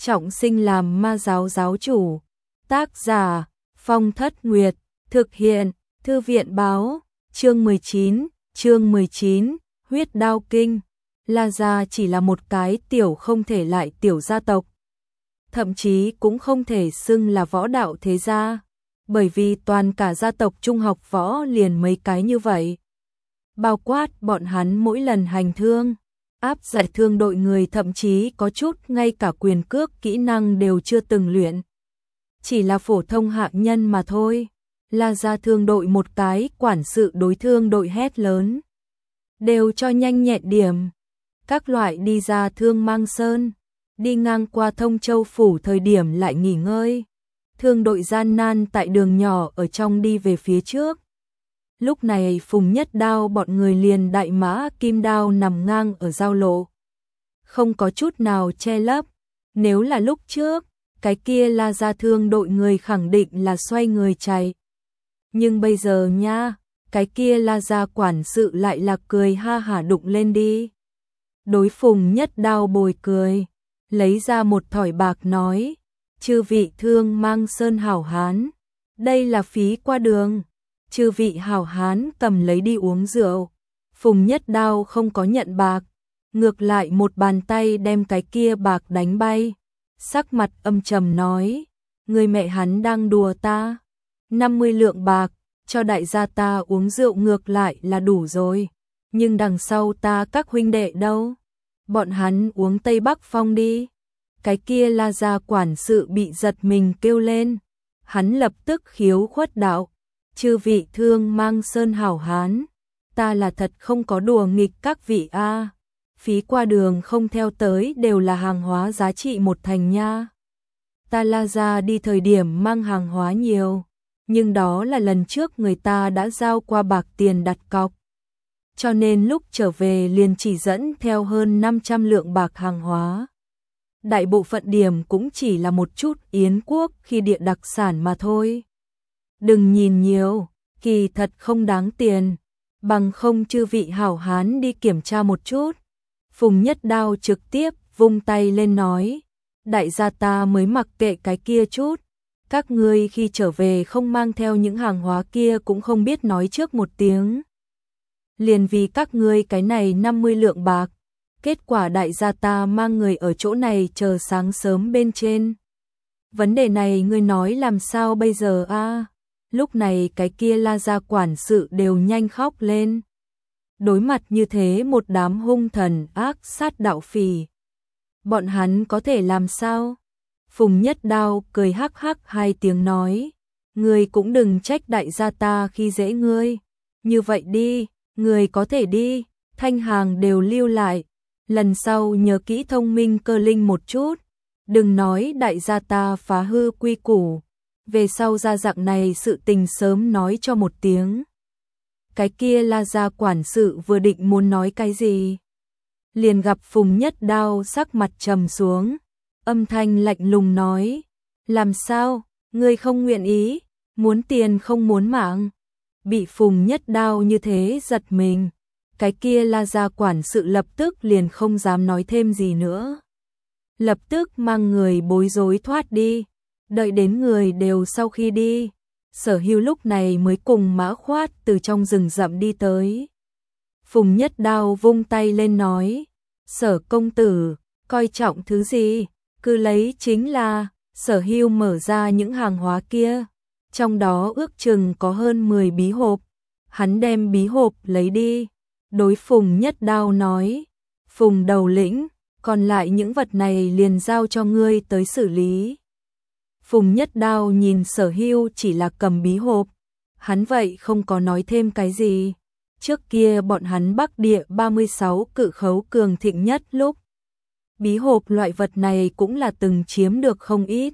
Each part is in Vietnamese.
trọng sinh làm ma giáo giáo chủ. Tác giả Phong Thất Nguyệt, thực hiện Thư viện báo. Chương 19, Huyết Đao Kinh. La gia chỉ là một cái tiểu không thể lại tiểu gia tộc, thậm chí cũng không thể xưng là võ đạo thế gia, bởi vì toàn cả gia tộc trung học võ liền mấy cái như vậy. Bao quát bọn hắn mỗi lần hành thương, áp giải thương đội người thậm chí có chút ngay cả quyền cước kỹ năng đều chưa từng luyện. Chỉ là phổ thông hạng nhân mà thôi. La gia thương đội một cái quản sự đối thương đội hét lớn. Đều cho nhanh nhẹn điểm. Các loại đi ra Thương Mang Sơn, đi ngang qua Thông Châu Phủ thời điểm lại nghỉ ngơi. Thương đội gian nan tại đường nhỏ ở trong đi về phía trước. Lúc này Phùng Nhất Đao bọn người liền đại mã kim đao nằm ngang ở giao lộ. Không có chút nào che lấp. Nếu là lúc trước, cái kia La gia thương đội người khẳng định là xoay người chạy. Nhưng bây giờ nha, cái kia La gia quản sự lại là cười ha hả đụng lên đi. Đối Phùng Nhất Đao bồi cười, lấy ra một thỏi bạc nói, chư vị Thương Mang Sơn hảo hán, đây là phí qua đường, chư vị hảo hán cầm lấy đi uống rượu. Phùng Nhất Đao không có nhận bạc, ngược lại một bàn tay đem cái kia bạc đánh bay, sắc mặt âm trầm nói, người mẹ hắn đang đùa ta, 50 lượng bạc, cho đại gia ta uống rượu ngược lại là đủ rồi, nhưng đằng sau ta các huynh đệ đâu? Bọn hắn uống Tây Bắc Phong đi. Cái kia La gia quản sự bị giật mình kêu lên. Hắn lập tức khiếu khuất đạo. Chư vị Thương Mang Sơn hảo hán. Ta là thật không có đùa nghịch các vị a. Phí qua đường không theo tới đều là hàng hóa giá trị một thành nha. Ta La gia đi thời điểm mang hàng hóa nhiều. Nhưng đó là lần trước người ta đã giao qua bạc tiền đặt cọc. Cho nên lúc trở về liền chỉ dẫn theo hơn 500 lượng bạc hàng hóa. Đại bộ phận điểm cũng chỉ là một chút yến quốc khi địa đặc sản mà thôi. Đừng nhìn nhiều, kỳ thật không đáng tiền, bằng không chư vị hảo hán đi kiểm tra một chút. Phùng Nhất Đao trực tiếp vung tay lên nói, đại gia ta mới mặc kệ cái kia chút. Các ngươi khi trở về không mang theo những hàng hóa kia cũng không biết nói trước một tiếng. Liền vì các ngươi cái này 50 lượng bạc, kết quả đại gia ta mang người ở chỗ này chờ sáng sớm bên trên. Vấn đề này ngươi nói làm sao bây giờ a? Lúc này cái kia La gia quản sự đều nhanh khóc lên. Đối mặt như thế một đám hung thần ác sát đạo phỉ, bọn hắn có thể làm sao? Phùng Nhất Đao cười hắc hắc hai tiếng nói, ngươi cũng đừng trách đại gia ta khi dễ ngươi. Như vậy đi, người có thể đi, thanh hàng đều lưu lại, lần sau nhớ kỹ thông minh cơ linh một chút, đừng nói đại gia ta phá hư quy củ, về sau ra dạng này sự tình sớm nói cho một tiếng. Cái kia La gia quản sự vừa định muốn nói cái gì, liền gặp Phùng Nhất Đao sắc mặt trầm xuống, âm thanh lạnh lùng nói, làm sao, ngươi không nguyện ý, muốn tiền không muốn mạng. Bị Phùng Nhất Đao như thế giật mình, cái kia La gia quản sự lập tức liền không dám nói thêm gì nữa. Lập tức mang người bối rối thoát đi, đợi đến người đều sau khi đi, Sở Hưu lúc này mới cùng Mã Khoát từ trong rừng rậm đi tới. Phùng Nhất Đao vung tay lên nói, Sở công tử, coi trọng thứ gì, cứ lấy chính là. Sở Hưu mở ra những hàng hóa kia. Trong đó ước chừng có hơn 10 bí hộp, hắn đem bí hộp lấy đi, đối Phùng Nhất Đao nói, Phùng đầu lĩnh, còn lại những vật này liền giao cho ngươi tới xử lý. Phùng Nhất Đao nhìn Sở Hưu chỉ là cầm bí hộp, hắn vậy không có nói thêm cái gì. Trước kia bọn hắn Bắc Địa 36 cự khấu cường thịnh nhất lúc, bí hộp loại vật này cũng là từng chiếm được không ít.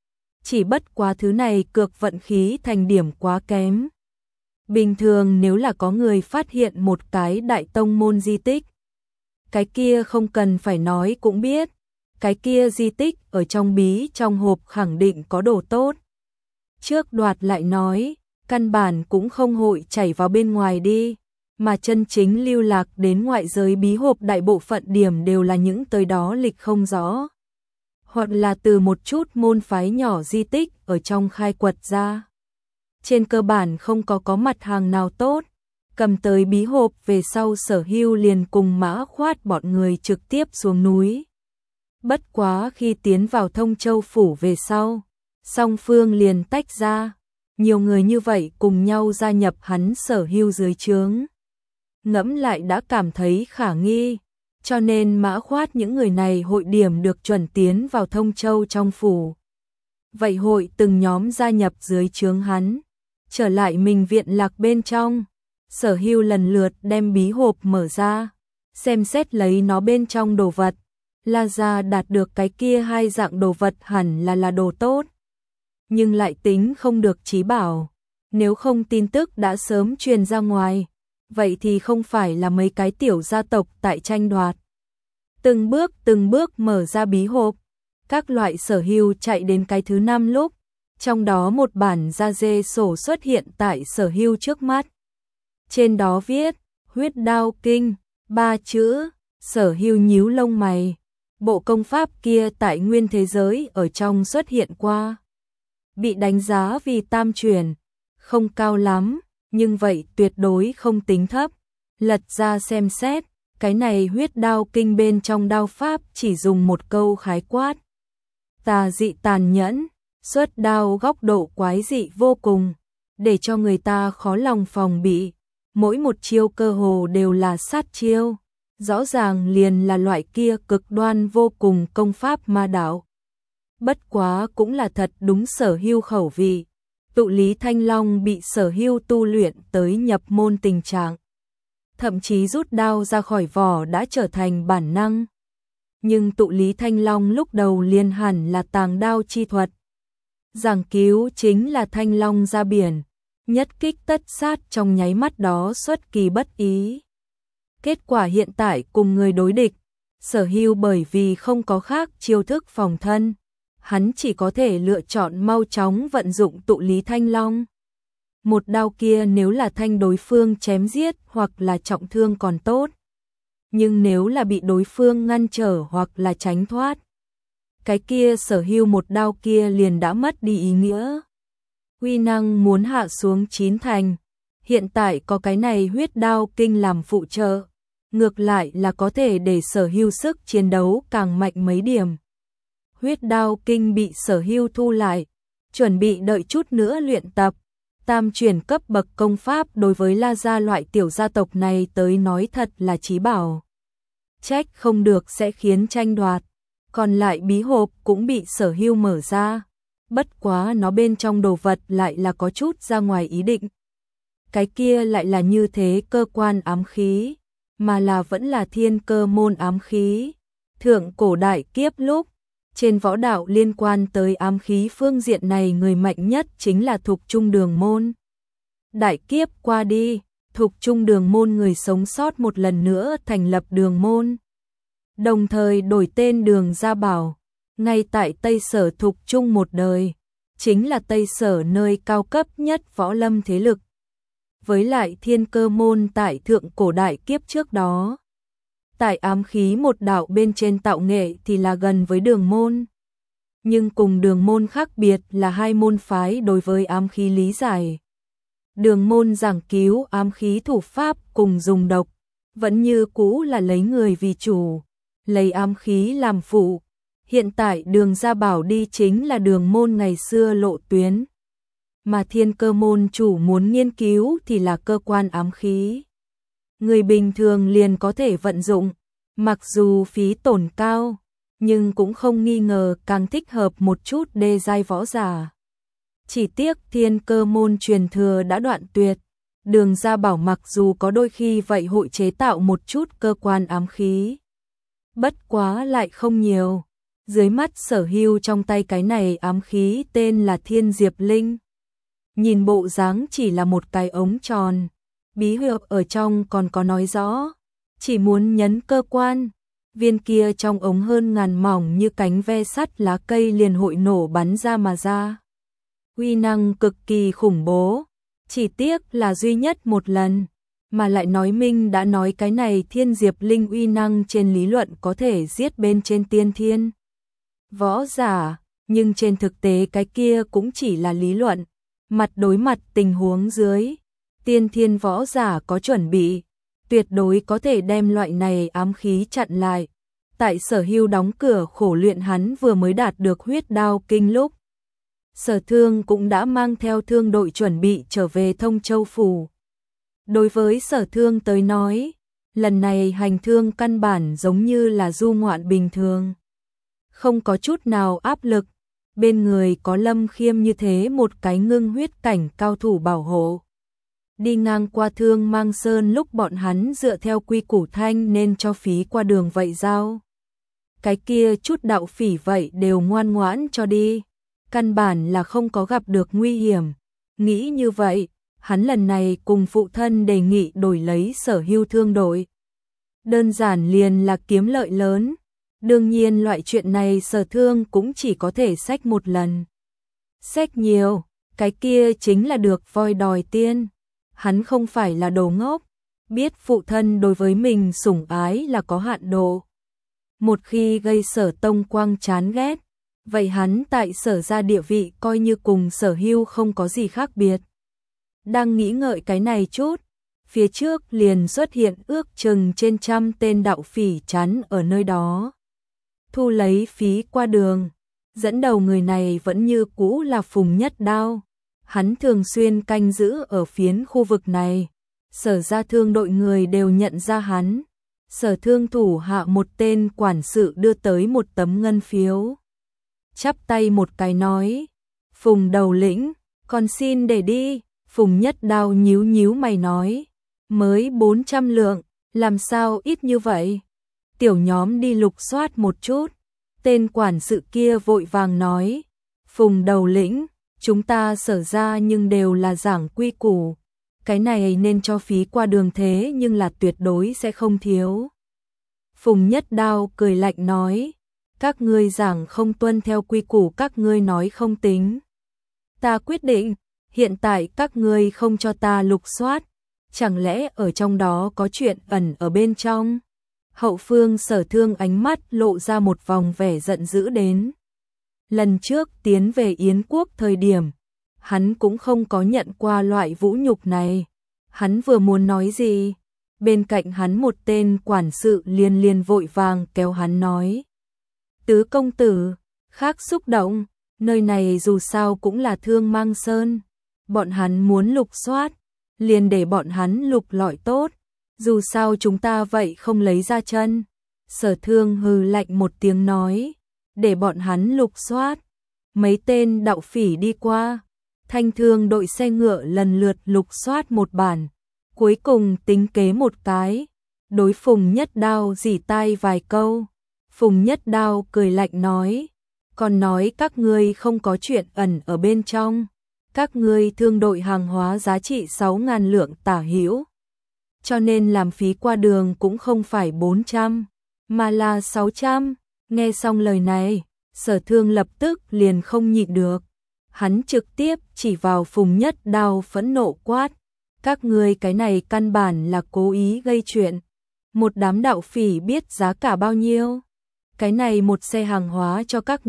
Chỉ bất quá thứ này cược vận khí thành điểm quá kém. Bình thường nếu là có người phát hiện một cái đại tông môn di tích, cái kia không cần phải nói cũng biết, cái kia di tích ở trong bí trong hộp khẳng định có đồ tốt. Trước đoạt lại nói, căn bản cũng không hội chảy vào bên ngoài đi, mà chân chính lưu lạc đến ngoại giới bí hộp đại bộ phận điểm đều là những tới đó lịch không rõ. hoặc là từ một chút môn phái nhỏ di tích ở trong khai quật ra. Trên cơ bản không có mặt hàng nào tốt, cầm tới bí hộp về sau Sở Hưu liền cùng Mã Khoát bọn người trực tiếp xuống núi. Bất quá khi tiến vào Thông Châu phủ về sau, song phương liền tách ra, nhiều người như vậy cùng nhau gia nhập hắn Sở Hưu dưới trướng. Ngẫm lại đã cảm thấy khả nghi, cho nên Mã Khoát những người này hội điểm được chuẩn tiến vào Thông Châu trong phủ. Vậy hội từng nhóm gia nhập dưới trướng hắn, trở lại mình viện lạc bên trong. Sở Hưu lần lượt đem bí hộp mở ra, xem xét lấy nó bên trong đồ vật. La gia đạt được cái kia hai dạng đồ vật hẳn là đồ tốt, nhưng lại tính không được chí bảo, nếu không tin tức đã sớm truyền ra ngoài, vậy thì không phải là mấy cái tiểu gia tộc tại tranh đoạt. Từng bước mở ra bí hộp, các loại Sở Hưu chạy đến cái thứ 5 lúc, trong đó một bản da dê sổ xuất hiện tại Sở Hưu trước mắt. Trên đó viết, huyết đao kinh, 3 chữ. Sở Hưu nhíu lông mày, bộ công pháp kia tại nguyên thế giới ở trong xuất hiện qua. Bị đánh giá vì tam truyền, không cao lắm, nhưng vậy tuyệt đối không tính thấp. Lật ra xem xét, cái này huyết đao kinh bên trong đao pháp chỉ dùng một câu khái quát. Tà dị tàn nhẫn, xuất đao góc độ quái dị vô cùng, để cho người ta khó lòng phòng bị. Mỗi một chiêu cơ hồ đều là sát chiêu, rõ ràng liền là loại kia cực đoan vô cùng công pháp ma đạo. Bất quá cũng là thật đúng Sở Hưu khẩu vị. Tụ Lý Thanh Long bị Sở Hưu tu luyện tới nhập môn tình trạng, thậm chí rút đao ra khỏi vỏ đã trở thành bản năng. Nhưng Tụ Lý Thanh Long lúc đầu liền hẳn là tàng đao chi thuật. Giảng cứu chính là Thanh Long ra biển, nhất kích tất sát trong nháy mắt đó xuất kỳ bất ý. Kết quả hiện tại cùng người đối địch, Sở Hưu bởi vì không có khác chiêu thức phòng thân, hắn chỉ có thể lựa chọn mau chóng vận dụng Tụ Lý Thanh Long. Một đao kia nếu là thanh đối phương chém giết hoặc là trọng thương còn tốt, nhưng nếu là bị đối phương ngăn trở hoặc là tránh thoát, cái kia Sở Hưu một đao kia liền đã mất đi ý nghĩa. Uy năng muốn hạ xuống 9 thành, hiện tại có cái này huyết đao kinh làm phụ trợ, ngược lại là có thể để Sở Hưu sức chiến đấu càng mạnh mấy điểm. Huyết đao kinh bị Sở Hưu thu lại, chuẩn bị đợi chút nữa luyện tập. Tam truyền cấp bậc công pháp đối với La gia loại tiểu gia tộc này tới nói thật là chí bảo. Trách không được sẽ khiến tranh đoạt. Còn lại bí hộp cũng bị Sở Hưu mở ra. Bất quá nó bên trong đồ vật lại là có chút ra ngoài ý định. Cái kia lại là như thế cơ quan ám khí, mà là vẫn là thiên cơ môn ám khí. Thượng cổ đại kiếp lúc, trên võ đạo liên quan tới ám khí phương diện này người mạnh nhất chính là Thục Trung Đường môn. Đại kiếp qua đi, Thục Trung Đường môn người sống sót một lần nữa thành lập đường môn, đồng thời đổi tên Đường Gia Bảo, ngay tại Tây Sở Thục Trung một đời, chính là Tây Sở nơi cao cấp nhất võ lâm thế lực. Với lại thiên cơ môn tại thượng cổ đại kiếp trước đó, tại ám khí một đạo bên trên tạo nghệ thì là gần với đường môn. Nhưng cùng đường môn khác biệt là hai môn phái đối với ám khí lý giải. Đường môn giảng cứu ám khí thủ pháp cùng dùng độc, vẫn như cũ là lấy người vì chủ, lấy ám khí làm phụ. Hiện tại Đường Gia Bảo đi chính là đường môn ngày xưa lộ tuyến. Mà thiên cơ môn chủ muốn nghiên cứu thì là cơ quan ám khí. Người bình thường liền có thể vận dụng, mặc dù phí tổn cao, nhưng cũng không nghi ngờ càng thích hợp một chút đê giai võ giả. Chỉ tiếc thiên cơ môn truyền thừa đã đoạn tuyệt, Đường Gia Bảo mặc dù có đôi khi vậy hội chế tạo một chút cơ quan ám khí, bất quá lại không nhiều. Dưới mắt Sở Hưu trong tay cái này ám khí tên là Thiên Diệp Linh. Nhìn bộ dáng chỉ là một cái ống tròn, bí hiệu ở trong còn có nói rõ, chỉ muốn nhấn cơ quan, viên kia trong ống hơn ngàn mỏng như cánh ve sắt lá cây liền hội nổ bắn ra mà ra. Uy năng cực kỳ khủng bố, chỉ tiếc là duy nhất một lần, mà lại nói minh đã nói cái này Thiên Diệp Linh uy năng trên lý luận có thể giết bên trên tiên thiên. võ giả, nhưng trên thực tế cái kia cũng chỉ là lý luận. Mặt đối mặt tình huống dưới, tiên thiên võ giả có chuẩn bị, tuyệt đối có thể đem loại này ám khí chặn lại. Tại Sở Hưu đóng cửa khổ luyện hắn vừa mới đạt được huyết đao kinh lúc, Sở Thương cũng đã mang theo thương đội chuẩn bị trở về Thông Châu Phủ. Đối với Sở Thương tới nói, lần này hành thương căn bản giống như là du ngoạn bình thường. Không có chút nào áp lực, bên người có Lâm Khiêm như thế một cái ngưng huyết cảnh cao thủ bảo hộ. Đi ngang qua Thương Mang Sơn lúc bọn hắn dựa theo quy củ thanh nên cho phí qua đường vậy giao. Cái kia chút đạo phỉ vậy đều ngoan ngoãn cho đi, căn bản là không có gặp được nguy hiểm. Nghĩ như vậy, hắn lần này cùng phụ thân đề nghị đổi lấy Sở Hưu thương đội. Đơn giản liền là kiếm lợi lớn. Đương nhiên loại chuyện này Sở Thương cũng chỉ có thể xách một lần. Xách nhiều, cái kia chính là được voi đòi tiên. Hắn không phải là đồ ngốc, biết phụ thân đối với mình sủng ái là có hạn độ. Một khi gây Sở Tông Quang chán ghét, vậy hắn tại Sở gia địa vị coi như cùng Sở Hưu không có gì khác biệt. Đang nghĩ ngợi cái này chút, phía trước liền xuất hiện ước chừng trên 100 tên đạo phỉ chắn ở nơi đó. Thu lấy phí qua đường, dẫn đầu người này vẫn như cũ là Phùng Nhất Đao. Hắn thường xuyên canh giữ ở phiến khu vực này. Sở gia thương đội người đều nhận ra hắn. Sở thương thủ hạ một tên quản sự đưa tới một tấm ngân phiếu. Chắp tay một cái nói, Phùng đầu lĩnh, con xin để đi. Phùng Nhất Đao nhíu nhíu mày nói, mới 400 lượng, làm sao ít như vậy? Tiểu nhóm đi lục soát một chút. Tên quản sự kia vội vàng nói, Phùng đầu lĩnh, chúng ta Sở ra nhưng đều là giảng quy củ. Cái này nên cho phí qua đường thế nhưng là tuyệt đối sẽ không thiếu. Phùng Nhất Đao cười lạnh nói, các ngươi giảng không tuân theo quy củ các ngươi nói không tính. Ta quyết định, hiện tại các ngươi không cho ta lục soát, chẳng lẽ ở trong đó có chuyện ẩn ở bên trong? Hậu phương Sở Thương ánh mắt lộ ra một vòng vẻ giận dữ đến. Lần trước tiến về Yến Quốc thời điểm, hắn cũng không có nhận qua loại vũ nhục này. Hắn vừa muốn nói gì, bên cạnh hắn một tên quản sự liền vội vàng kéo hắn nói. Tứ công tử, khác xúc động, nơi này dù sao cũng là Thương Mang Sơn. Bọn hắn muốn lục soát, liền để bọn hắn lục lọi tốt. Dù sao chúng ta vậy không lấy ra chân. Sở Thương hừ lạnh một tiếng nói, để bọn hắn lục soát. Mấy tên đạo phỉ đi qua, Thanh Thương đội xe ngựa lần lượt lục soát một bản, cuối cùng tính kế một cái, đối Phùng Nhất Đao rỉ tai vài câu. Phùng Nhất Đao cười lạnh nói, còn nói các ngươi không có chuyện ẩn ở bên trong. Các ngươi thương đội hàng hóa giá trị 6.000 lượng tả hữu, cho nên làm phí qua đường cũng không phải 400, mà là 600. Nghe xong lời này, Sở Thương lập tức liền không nhịn được. Hắn trực tiếp chỉ vào Phùng Nhất Đao phẫn nộ quát, các ngươi cái này căn bản là cố ý gây chuyện. Một đám đạo phỉ biết giá cả bao nhiêu? Cái này một xe hàng hóa cho các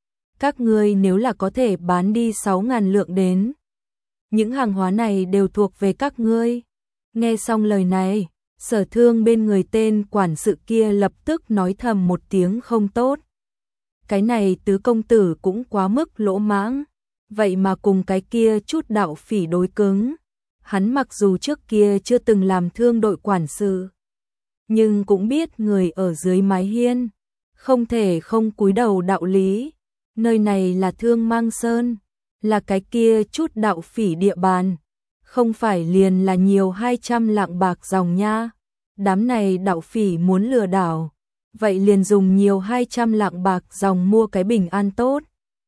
ngươi nếu là có thể bán đi 6.000 lượng đến, những hàng hóa này đều thuộc về các ngươi. Nghe xong lời này, Sở Thương bên người tên quản sự kia lập tức nói thầm một tiếng không tốt. Cái này tứ công tử cũng quá mức lỗ mãng, vậy mà cùng cái kia chút đạo phỉ đối cứng. Hắn mặc dù trước kia chưa từng làm thương đội quản sự, nhưng cũng biết người ở dưới mái hiên không thể không cúi đầu đạo lý. Nơi này là Thương Mang Sơn, là cái kia chút đạo phỉ địa bàn, không phải liền là nhiều 200 lạng bạc dòng nha. Đám này đạo phỉ muốn lừa đảo, vậy liền dùng nhiều 200 lạng bạc dòng mua cái bình an tốt.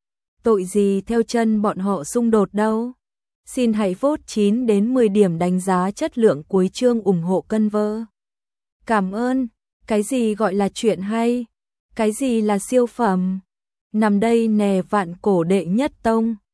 Tội gì theo chân bọn họ xung đột đâu. Xin hãy vote 9 đến 10 điểm đánh giá chất lượng cuối chương ủng hộ cân vơ. Cảm ơn. Cái gì gọi là chuyện hay? Cái gì là siêu phẩm? Nằm đây nè vạn cổ đệ nhất tông.